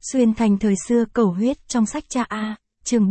Xuyên thành thời xưa cầu huyết trong sách cha A, chương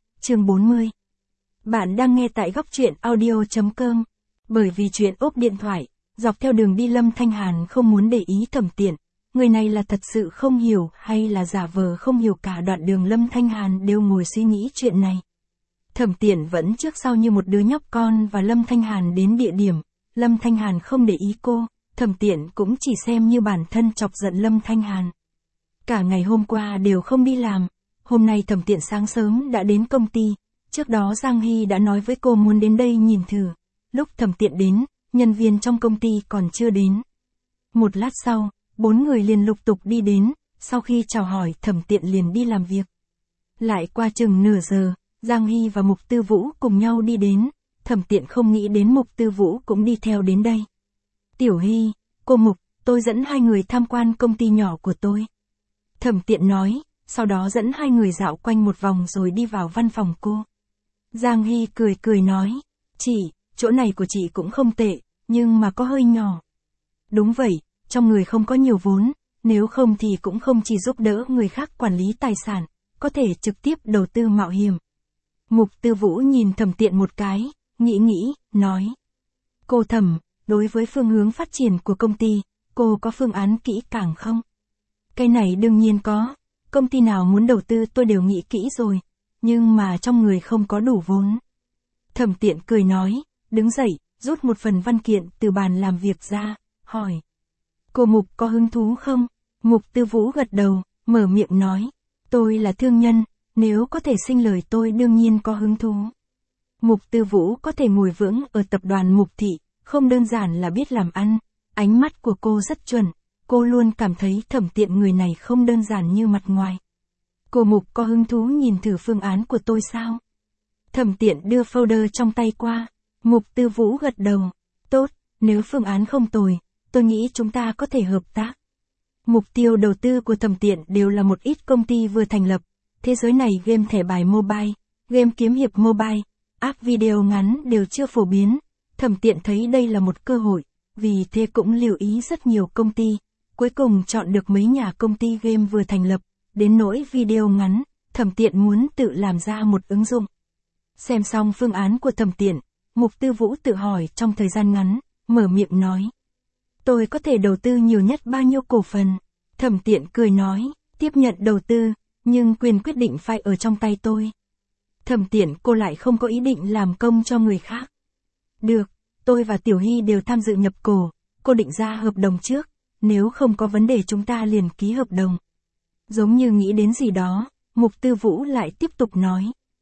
40. Bạn đang nghe tại góc truyện audio.com. Bởi vì chuyện ốp điện thoại, dọc theo đường đi Lâm Thanh Hàn không muốn để ý Thẩm Tiện. Người này là thật sự không hiểu hay là giả vờ không hiểu, cả đoạn đường Lâm Thanh Hàn đều ngồi suy nghĩ chuyện này. Thẩm Tiện vẫn trước sau như một đứa nhóc con và Lâm Thanh Hàn đến địa điểm. Lâm Thanh Hàn không để ý cô, Thẩm Tiện cũng chỉ xem như bản thân chọc giận Lâm Thanh Hàn. Cả ngày hôm qua đều không đi làm, hôm nay Thẩm Tiện sáng sớm đã đến công ty, trước đó Giang Hy đã nói với cô muốn đến đây nhìn thử. Lúc Thẩm Tiện đến, nhân viên trong công ty còn chưa đến. Một lát sau, 4 người liền lục tục đi đến, sau khi chào hỏi Thẩm Tiện liền đi làm việc. Lại qua chừng nửa giờ, Giang Hy và Mục Tư Vũ cùng nhau đi đến, Thẩm Tiện không nghĩ đến Mục Tư Vũ cũng đi theo đến đây. Tiểu Hy, cô Mục, tôi dẫn hai người tham quan công ty nhỏ của tôi. Thẩm Tiện nói, sau đó dẫn hai người dạo quanh một vòng rồi đi vào văn phòng cô. Giang Hy cười nói, chị, chỗ này của chị cũng không tệ, nhưng mà có hơi nhỏ. Đúng vậy, trong người không có nhiều vốn, nếu không thì cũng không chỉ giúp đỡ người khác quản lý tài sản, có thể trực tiếp đầu tư mạo hiểm. Mục Tư Vũ nhìn Thẩm Tiện một cái, nghĩ, nói. Cô Thẩm, đối với phương hướng phát triển của công ty, cô có phương án kỹ càng không? Cái này đương nhiên có, công ty nào muốn đầu tư tôi đều nghĩ kỹ rồi, nhưng mà trong người không có đủ vốn. Thẩm Tiện cười nói, đứng dậy, rút một phần văn kiện từ bàn làm việc ra, hỏi. Cô Mục có hứng thú không? Mục Tư Vũ gật đầu, mở miệng nói, tôi là thương nhân, nếu có thể sinh lời tôi đương nhiên có hứng thú. Mục Tư Vũ có thể ngồi vững ở tập đoàn Mục Thị, không đơn giản là biết làm ăn, ánh mắt của cô rất chuẩn, cô luôn cảm thấy Thẩm Tiện người này không đơn giản như mặt ngoài. Cô Mục có hứng thú nhìn thử phương án của tôi sao? Thẩm Tiện đưa folder trong tay qua, Mục Tư Vũ gật đầu, tốt, nếu phương án không tồi, tôi nghĩ chúng ta có thể hợp tác. Mục tiêu đầu tư của Thẩm Tiện đều là một ít công ty vừa thành lập, thế giới này game thẻ bài mobile, game kiếm hiệp mobile, app video ngắn đều chưa phổ biến, Thẩm Tiện thấy đây là một cơ hội, vì thế cũng lưu ý rất nhiều công ty, cuối cùng chọn được mấy nhà công ty game vừa thành lập, đến nỗi video ngắn, Thẩm Tiện muốn tự làm ra một ứng dụng. Xem xong phương án của Thẩm Tiện, Mục Tư Vũ tự hỏi trong thời gian ngắn, mở miệng nói. Tôi có thể đầu tư nhiều nhất bao nhiêu cổ phần? Thẩm Tiện cười nói, tiếp nhận đầu tư, nhưng quyền quyết định phải ở trong tay tôi. Thẩm Tiện cô lại không có ý định làm công cho người khác. Được, tôi và Tiểu Hy đều tham dự nhập cổ, cô định ra hợp đồng trước, nếu không có vấn đề chúng ta liền ký hợp đồng. Giống như nghĩ đến gì đó, Mục Tư Vũ lại tiếp tục nói.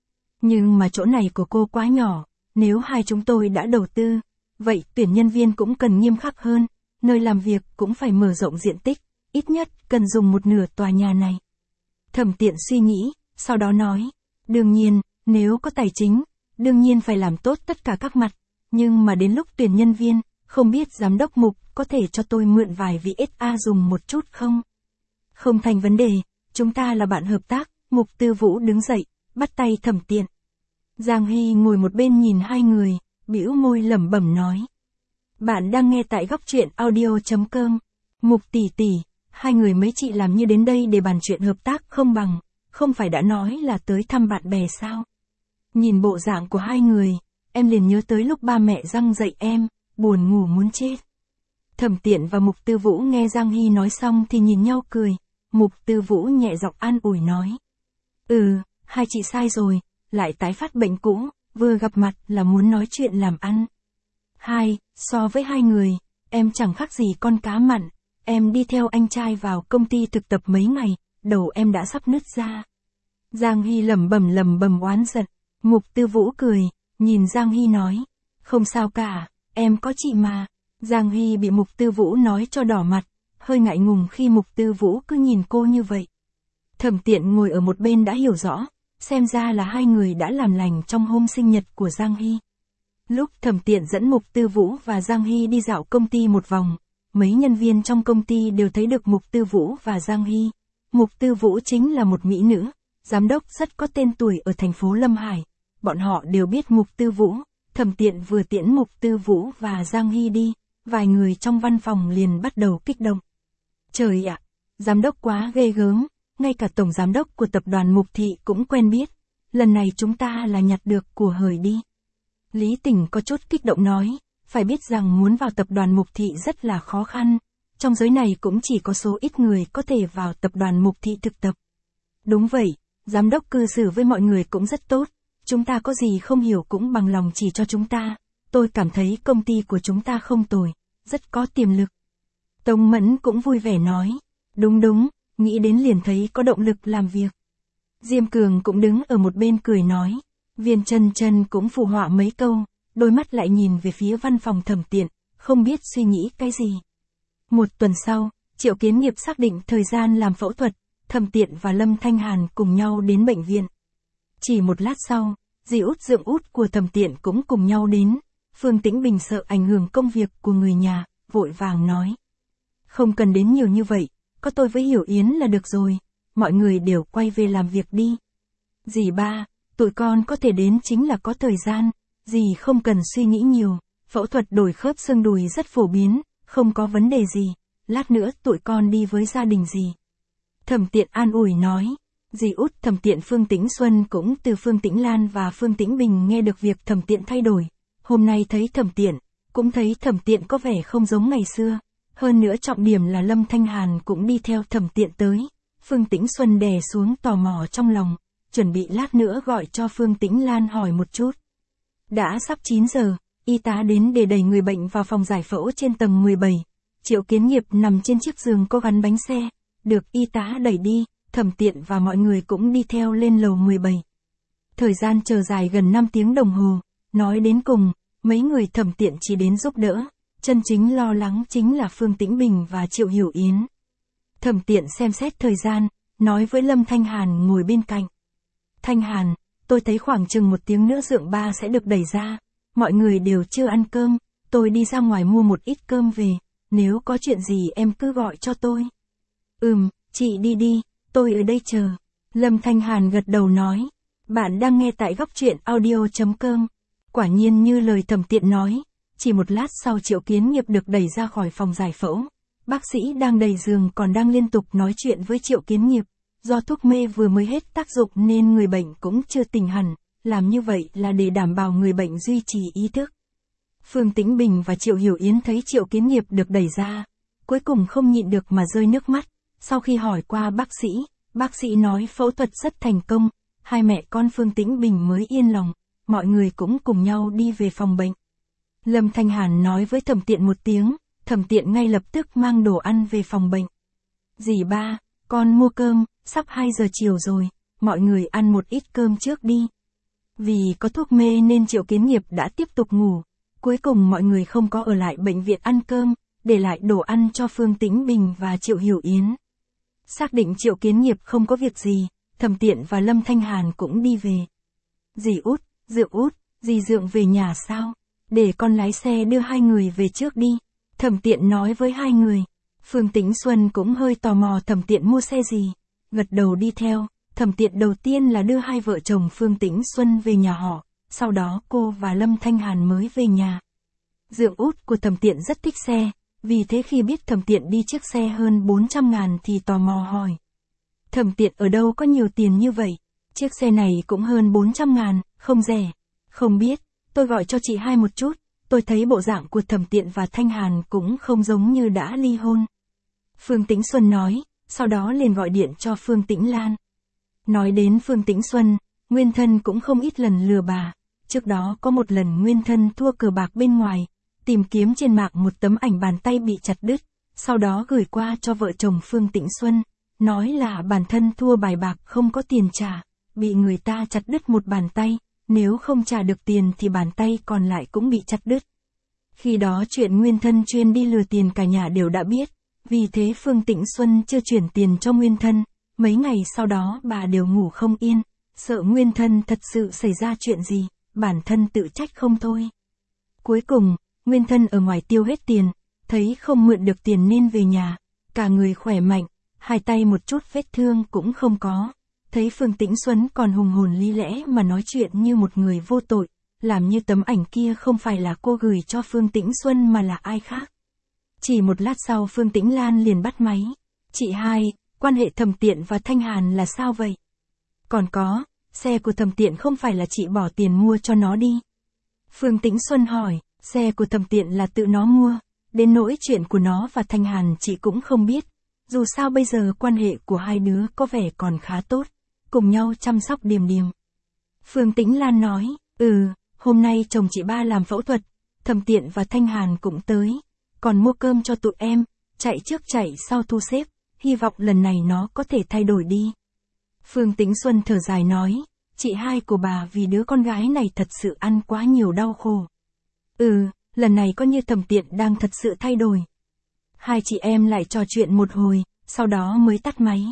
Nhưng mà chỗ này của cô quá nhỏ, nếu hai chúng tôi đã đầu tư, vậy tuyển nhân viên cũng cần nghiêm khắc hơn, nơi làm việc cũng phải mở rộng diện tích, ít nhất cần dùng một nửa tòa nhà này. Thẩm Tiện suy nghĩ, sau đó nói, đương nhiên, nếu có tài chính, đương nhiên phải làm tốt tất cả các mặt, nhưng mà đến lúc tuyển nhân viên, không biết giám đốc Mục có thể cho tôi mượn vài vị SA dùng một chút không? Không thành vấn đề, chúng ta là bạn hợp tác. Mục Tư Vũ đứng dậy, bắt tay Thẩm Tiện. Giang Hy ngồi một bên nhìn hai người, bĩu môi lẩm bẩm nói. Bạn đang nghe tại góc truyện audio.com. Mục tỷ tỷ, hai người mấy chị làm như đến đây để bàn chuyện hợp tác không bằng, không phải đã nói là tới thăm bạn bè sao? Nhìn bộ dạng của hai người, em liền nhớ tới lúc ba mẹ răng dạy em, buồn ngủ muốn chết. Thẩm Tiện và Mục Tư Vũ nghe Giang Hy nói xong thì nhìn nhau cười, Mục Tư Vũ nhẹ giọng an ủi nói. Hai chị sai rồi, lại tái phát bệnh cũ, vừa gặp mặt là muốn nói chuyện làm ăn. So với hai người, em chẳng khác gì con cá mặn, em đi theo anh trai vào công ty thực tập mấy ngày, đầu em đã sắp nứt ra. Giang Hy lẩm bẩm oán giận, Mục Tư Vũ cười, nhìn Giang Hy nói, không sao cả, em có chị mà. Giang Hy bị Mục Tư Vũ nói cho đỏ mặt, hơi ngại ngùng khi Mục Tư Vũ cứ nhìn cô như vậy. Thẩm Tiện ngồi ở một bên đã hiểu rõ, xem ra là hai người đã làm lành trong hôm sinh nhật của Giang Hy. Lúc Thẩm Tiện dẫn Mục Tư Vũ và Giang Hy đi dạo công ty một vòng, mấy nhân viên trong công ty đều thấy được Mục Tư Vũ và Giang Hy. Mục Tư Vũ chính là một mỹ nữ, giám đốc rất có tên tuổi ở thành phố Lâm Hải. Bọn họ đều biết Mục Tư Vũ, Thẩm Tiện vừa tiễn Mục Tư Vũ và Giang Hy đi, vài người trong văn phòng liền bắt đầu kích động. Trời ạ, giám đốc quá ghê gớm, ngay cả tổng giám đốc của tập đoàn Mục Thị cũng quen biết, lần này chúng ta là nhặt được của hời đi. Lý Tỉnh có chút kích động nói, phải biết rằng muốn vào tập đoàn Mục Thị rất là khó khăn, trong giới này cũng chỉ có số ít người có thể vào tập đoàn Mục Thị thực tập. Đúng vậy, giám đốc cư xử với mọi người cũng rất tốt, chúng ta có gì không hiểu cũng bằng lòng chỉ cho chúng ta, tôi cảm thấy công ty của chúng ta không tồi, rất có tiềm lực. Tống Mẫn cũng vui vẻ nói, đúng, nghĩ đến liền thấy có động lực làm việc. Diêm Cường cũng đứng ở một bên cười nói, Viên Chân Chân cũng phụ họa mấy câu, đôi mắt lại nhìn về phía văn phòng Thẩm Tiện, không biết suy nghĩ cái gì. Một tuần sau, Triệu Kiến Nghiệp xác định thời gian làm phẫu thuật, Thẩm Tiện và Lâm Thanh Hàn cùng nhau đến bệnh viện. Chỉ một lát sau, dì út dượng út của Thẩm Tiện cũng cùng nhau đến, Phương Tĩnh Bình sợ ảnh hưởng công việc của người nhà, vội vàng nói. Không cần đến nhiều như vậy, có tôi với Hiểu Yến là được rồi, mọi người đều quay về làm việc đi. Dì ba, tụi con có thể đến chính là có thời gian, dì không cần suy nghĩ nhiều, phẫu thuật đổi khớp xương đùi rất phổ biến, không có vấn đề gì, lát nữa tụi con đi với gia đình dì. Thẩm Tiện an ủi nói, dì út Thẩm Tiện Phương Tĩnh Xuân cũng từ Phương Tĩnh Lan và Phương Tĩnh Bình nghe được việc Thẩm Tiện thay đổi, hôm nay thấy Thẩm Tiện, cũng thấy Thẩm Tiện có vẻ không giống ngày xưa, hơn nữa trọng điểm là Lâm Thanh Hàn cũng đi theo Thẩm Tiện tới. Phương Tĩnh Xuân đè xuống tò mò trong lòng, chuẩn bị lát nữa gọi cho Phương Tĩnh Lan hỏi một chút. Đã sắp 9 giờ, y tá đến để đẩy người bệnh vào phòng giải phẫu trên tầng 17. Triệu Kiến Nghiệp nằm trên chiếc giường có gắn bánh xe, được y tá đẩy đi, Thẩm Tiện và mọi người cũng đi theo lên lầu 17. Thời gian chờ dài gần 5 tiếng đồng hồ, nói đến cùng, mấy người Thẩm Tiện chỉ đến giúp đỡ, chân chính lo lắng chính là Phương Tĩnh Bình và Triệu Hiểu Yến. Thẩm Tiện xem xét thời gian, nói với Lâm Thanh Hàn ngồi bên cạnh. Thanh Hàn, tôi thấy khoảng chừng 1 tiếng nữa dượng ba sẽ được đẩy ra, mọi người đều chưa ăn cơm, tôi đi ra ngoài mua một ít cơm về, nếu có chuyện gì em cứ gọi cho tôi. Chị đi đi, tôi ở đây chờ. Lâm Thanh Hàn gật đầu nói, bạn đang nghe tại góc truyện audio.com. Quả nhiên như lời Thẩm Tiện nói, chỉ một lát sau Triệu Kiến Nghiệp được đẩy ra khỏi phòng giải phẫu. Bác sĩ đang đầy giường còn đang liên tục nói chuyện với Triệu Kiến Nghiệp, do thuốc mê vừa mới hết tác dụng nên người bệnh cũng chưa tỉnh hẳn, làm như vậy là để đảm bảo người bệnh duy trì ý thức. Phương Tĩnh Bình và Triệu Hiểu Yến thấy Triệu Kiến Nghiệp được đẩy ra, cuối cùng không nhịn được mà rơi nước mắt, sau khi hỏi qua bác sĩ nói phẫu thuật rất thành công, hai mẹ con Phương Tĩnh Bình mới yên lòng, mọi người cũng cùng nhau đi về phòng bệnh. Lâm Thanh Hàn nói với Thẩm Tiện một tiếng, Thẩm Tiện ngay lập tức mang đồ ăn về phòng bệnh. Dì ba, con mua cơm, sắp 2 giờ chiều rồi, mọi người ăn một ít cơm trước đi. Vì có thuốc mê nên Triệu Kiến Nghiệp đã tiếp tục ngủ, cuối cùng mọi người không có ở lại bệnh viện ăn cơm, để lại đồ ăn cho Phương Tĩnh Bình và Triệu Hiểu Yến. Xác định Triệu Kiến Nghiệp không có việc gì, Thẩm Tiện và Lâm Thanh Hàn cũng đi về. Dì út, dượng út, dì dượng về nhà sao? Để con lái xe đưa hai người về trước đi. Thẩm Tiện nói với hai người. Phương Tĩnh Xuân cũng hơi tò mò Thẩm Tiện mua xe gì, gật đầu đi theo. Thẩm Tiện đầu tiên là đưa hai vợ chồng Phương Tĩnh Xuân về nhà họ, sau đó cô và Lâm Thanh Hàn mới về nhà. Dượng út của Thẩm Tiện rất thích xe, vì thế khi biết Thẩm Tiện đi chiếc xe hơn 400.000 thì tò mò hỏi. Thẩm Tiện ở đâu có nhiều tiền như vậy? Chiếc xe này cũng hơn 400.000, không rẻ. Không biết, tôi gọi cho chị hai một chút, tôi thấy bộ dạng của Thẩm Tiện và Thanh Hàn cũng không giống như đã ly hôn. Phương Tĩnh Xuân nói, sau đó liền gọi điện cho Phương Tĩnh Lan. Nói đến Phương Tĩnh Xuân, Nguyên Thân cũng không ít lần lừa bà. Trước đó có một lần Nguyên Thân thua cờ bạc bên ngoài, tìm kiếm trên mạng một tấm ảnh bàn tay bị chặt đứt, sau đó gửi qua cho vợ chồng Phương Tĩnh Xuân, nói là bản thân thua bài bạc không có tiền trả, bị người ta chặt đứt một bàn tay, nếu không trả được tiền thì bàn tay còn lại cũng bị chặt đứt. Khi đó chuyện Nguyên Thân chuyên đi lừa tiền cả nhà đều đã biết, vì thế Phương Tĩnh Xuân chưa chuyển tiền cho Nguyên Thân, mấy ngày sau đó bà đều ngủ không yên, sợ Nguyên Thân thật sự xảy ra chuyện gì, bản thân tự trách không thôi. Cuối cùng, Nguyên Thân ở ngoài tiêu hết tiền, thấy không mượn được tiền nên về nhà, cả người khỏe mạnh, hai tay một chút vết thương cũng không có. Thấy Phương Tĩnh Xuân còn hùng hồn lý lẽ mà nói chuyện như một người vô tội, làm như tấm ảnh kia không phải là cô gửi cho Phương Tĩnh Xuân mà là ai khác. Chỉ một lát sau Phương Tĩnh Lan liền bắt máy. Chị hai, quan hệ Thẩm Tiện và Thanh Hàn là sao vậy? Còn có, xe của Thẩm Tiện không phải là chị bỏ tiền mua cho nó đi. Phương Tĩnh Xuân hỏi, xe của Thẩm Tiện là tự nó mua, đến nỗi chuyện của nó và Thanh Hàn chị cũng không biết. Dù sao bây giờ quan hệ của hai đứa có vẻ còn khá tốt, cùng nhau chăm sóc điềm điềm. Phương Tĩnh Lan nói, hôm nay chồng chị ba làm phẫu thuật, Thẩm Tiện và Thanh Hàn cũng tới, còn mua cơm cho tụi em, chạy trước chạy sau thu xếp, hy vọng lần này nó có thể thay đổi đi. Phương Tĩnh Xuân thở dài nói, chị hai của bà vì đứa con gái này thật sự ăn quá nhiều đau khổ. Lần này coi như Thẩm Tiện đang thật sự thay đổi. Hai chị em lại trò chuyện một hồi, sau đó mới tắt máy.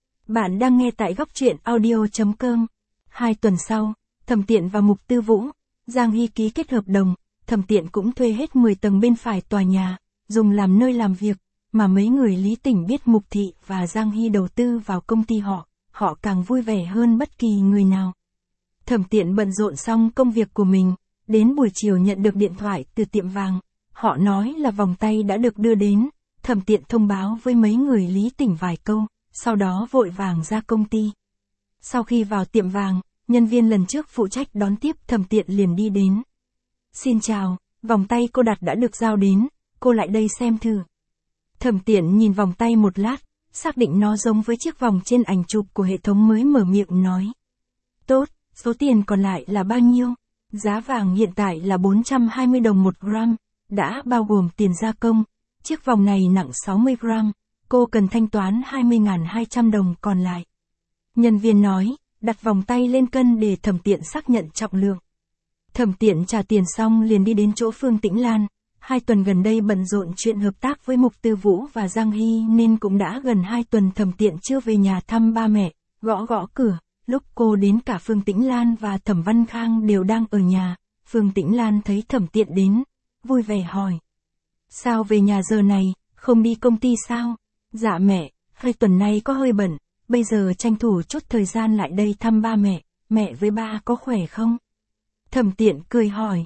Bạn đang nghe tại góc truyện audio.com. 2 tuần sau, Thẩm Tiện và Mục Tư Vũ, Giang Hy ký kết hợp đồng, Thẩm Tiện cũng thuê hết 10 tầng bên phải tòa nhà, dùng làm nơi làm việc, mà mấy người Lý Tỉnh biết Mục Thị và Giang Hy đầu tư vào công ty họ càng vui vẻ hơn bất kỳ người nào. Thẩm Tiện bận rộn xong công việc của mình, đến buổi chiều nhận được điện thoại từ tiệm vàng, họ nói là vòng tay đã được đưa đến, Thẩm Tiện thông báo với mấy người Lý Tỉnh vài câu, sau đó vội vàng ra công ty. Sau khi vào tiệm vàng, nhân viên lần trước phụ trách đón tiếp Thẩm Tiện liền đi đến. Xin chào, vòng tay cô đặt đã được giao đến, cô lại đây xem thử. Thẩm Tiện nhìn vòng tay một lát, xác định nó giống với chiếc vòng trên ảnh chụp của hệ thống mới mở miệng nói. Tốt, số tiền còn lại là bao nhiêu? Giá vàng hiện tại là 420 đồng 1 gram, đã bao gồm tiền gia công. Chiếc vòng này nặng 60 gram, cô cần thanh toán 20.200 đồng còn lại. Nhân viên nói, đặt vòng tay lên cân để Thẩm Tiện xác nhận trọng lượng. Thẩm Tiện trả tiền xong liền đi đến chỗ Phương Tĩnh Lan. 2 tuần gần đây bận rộn chuyện hợp tác với Mục Tư Vũ và Giang Hy nên cũng đã gần 2 tuần Thẩm Tiện chưa về nhà thăm ba mẹ, gõ cửa. Lúc cô đến cả Phương Tĩnh Lan và Thẩm Văn Khang đều đang ở nhà, Phương Tĩnh Lan thấy Thẩm Tiện đến, vui vẻ hỏi. Sao về nhà giờ này, không đi công ty sao? Dạ mẹ, 2 tuần nay có hơi bận, bây giờ tranh thủ chút thời gian lại đây thăm ba mẹ với ba có khỏe không? Thẩm Tiện cười hỏi,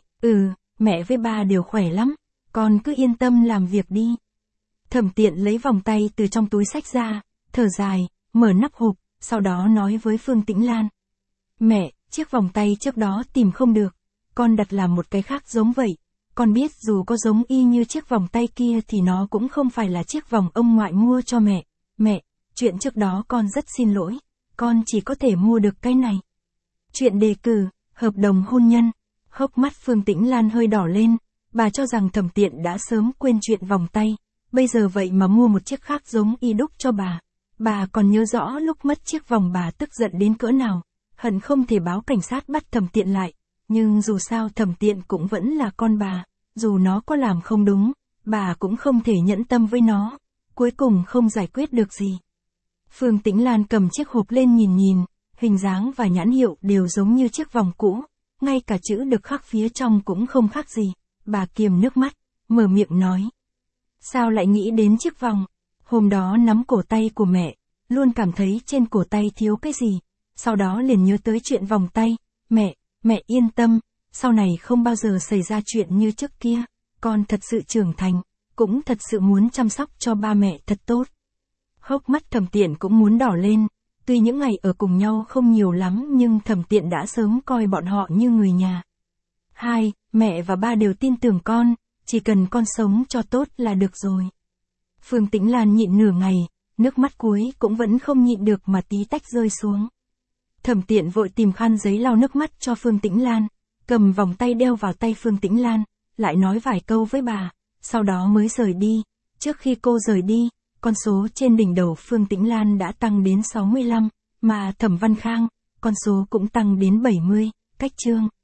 mẹ với ba đều khỏe lắm, con cứ yên tâm làm việc đi. Thẩm Tiện lấy vòng tay từ trong túi xách ra, thở dài, mở nắp hộp, sau đó nói với Phương Tĩnh Lan. Mẹ, chiếc vòng tay trước đó tìm không được, con đặt làm một cái khác giống vậy. Con biết dù có giống y như chiếc vòng tay kia thì nó cũng không phải là chiếc vòng ông ngoại mua cho mẹ. Mẹ, chuyện trước đó con rất xin lỗi, con chỉ có thể mua được cái này. Chuyện đề cử, hợp đồng hôn nhân. Hốc mắt Phương Tĩnh Lan hơi đỏ lên, bà cho rằng Thẩm Tiện đã sớm quên chuyện vòng tay, bây giờ vậy mà mua một chiếc khác giống y đúc cho bà. Bà còn nhớ rõ lúc mất chiếc vòng bà tức giận đến cỡ nào, hận không thể báo cảnh sát bắt Thẩm Tiện lại, nhưng dù sao Thẩm Tiện cũng vẫn là con bà, dù nó có làm không đúng, bà cũng không thể nhẫn tâm với nó, cuối cùng không giải quyết được gì. Phương Tĩnh Lan cầm chiếc hộp lên nhìn, hình dáng và nhãn hiệu đều giống như chiếc vòng cũ, ngay cả chữ được khắc phía trong cũng không khác gì, bà kiềm nước mắt, mở miệng nói. Sao lại nghĩ đến chiếc vòng? Hôm đó nắm cổ tay của mẹ, luôn cảm thấy trên cổ tay thiếu cái gì, sau đó liền nhớ tới chuyện vòng tay. Mẹ yên tâm, sau này không bao giờ xảy ra chuyện như trước kia, con thật sự trưởng thành, cũng thật sự muốn chăm sóc cho ba mẹ thật tốt. Hốc mắt Thẩm Tiện cũng muốn đỏ lên, tuy những ngày ở cùng nhau không nhiều lắm nhưng Thẩm Tiện đã sớm coi bọn họ như người nhà. Mẹ và ba đều tin tưởng con, chỉ cần con sống cho tốt là được rồi. Phương Tĩnh Lan nhịn nửa ngày, nước mắt cuối cũng vẫn không nhịn được mà tí tách rơi xuống. Thẩm Tiện vội tìm khăn giấy lau nước mắt cho Phương Tĩnh Lan, cầm vòng tay đeo vào tay Phương Tĩnh Lan, lại nói vài câu với bà, sau đó mới rời đi. Trước khi cô rời đi, con số trên đỉnh đầu Phương Tĩnh Lan đã tăng đến 65, mà Thẩm Văn Khang, con số cũng tăng đến 70, cách chương.